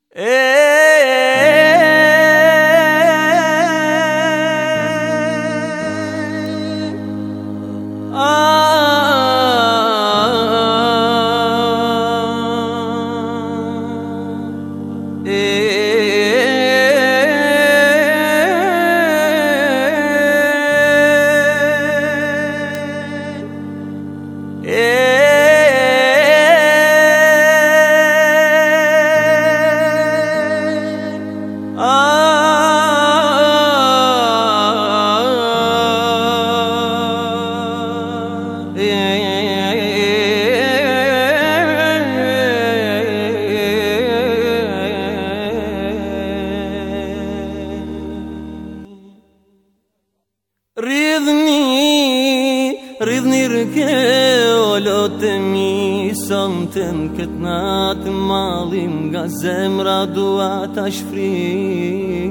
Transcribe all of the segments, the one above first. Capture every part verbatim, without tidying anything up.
Ridhni rëke o lotë mi, sonten këtë natë malin nga zemra dua ta shfri.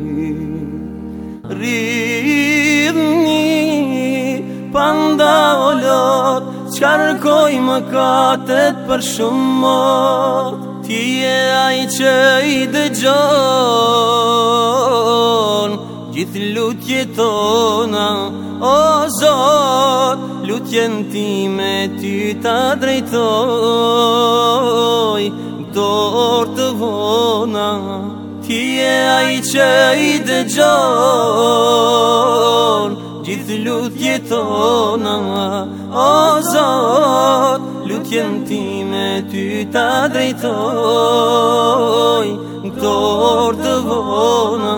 Ridhni panda o lotë, qarkoj më katet për shumë mot. Ti e ai që i dëgjon gjithë lutje tona, o Zot, lutjen time ty ta drejtoj. Këto orë të vona, ti e ai që i dëgjon gjithë lutje tona, o Zot, lutjen time ty ta drejtoj. Këto orë të vona,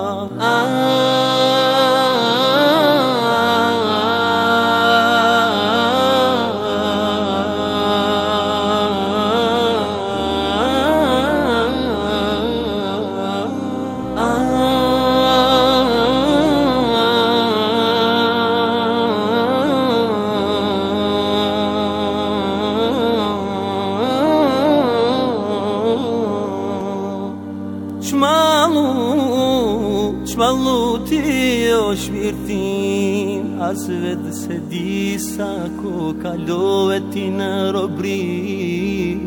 Shmallu ti o shpirtin, as vetë se di sa ko kalove ti në robri.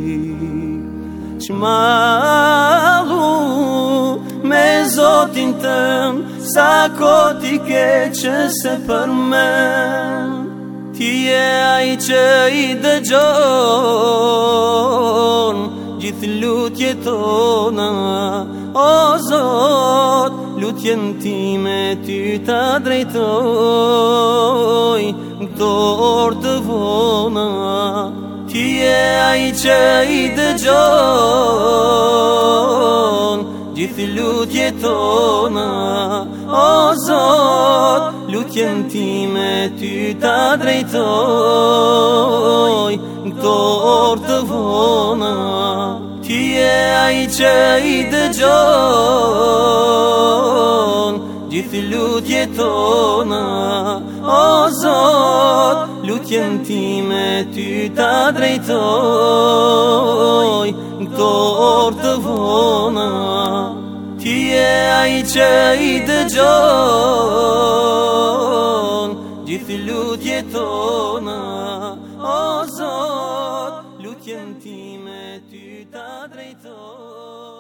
Shmallu me Zotin tëm, sa ko ti keqë se për men. Ti e ai që i dëgjon gjithë lutje tona, o Zot, lutjen time ty ta drejtoj. Këto orë të vona, ti e ai që i dëgjon gjithë lutje tona, o Zot, lutjen time ty ta drejtoj. Këto orë të vona, ti e ai që i dëgjon gjithë lutje tona, o Zot, lutjen time ty ta drejtoj. Këto orë të vona, ti e ai që i dëgjon gjithë lutje tona, o Zot, lutjen time ty ta drejtoj.